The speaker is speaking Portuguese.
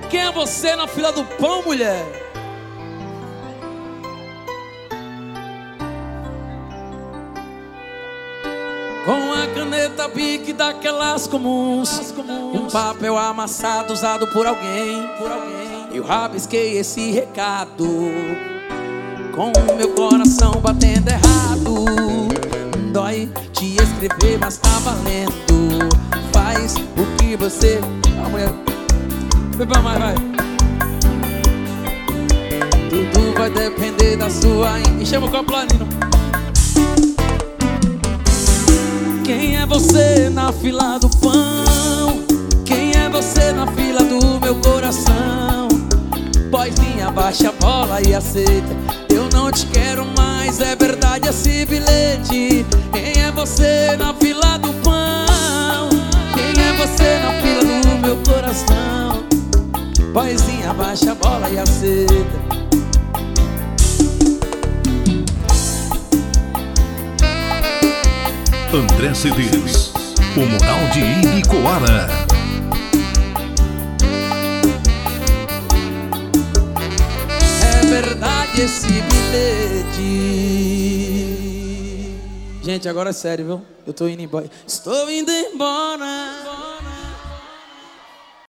Quem é você na fila do pão, mulher? Com a caneta Bic daquelas comuns, um papel amassado usado por alguém. Eu rabisquei esse recado, com o meu coração batendo errado. Dói te escrever, mas tá valendo. Faz o que você... Ah, mulher, vai pra mais, vai. Tudo vai depender da sua... Me chama o copo latino. Quem é você na fila do pão? Quem é você na fila do meu coração? Boizinha, baixa a bola e aceita. Eu não te quero mais, é verdade esse bilhete. Quem é você na fila do pão? Quem é você na fila do meu coração? Boizinha, baixa a bola e aceita. André Cedês, o moral de Ibicoara. É verdade esse bilhete. Gente, agora é sério, viu? Eu tô indo embora. Estou indo embora.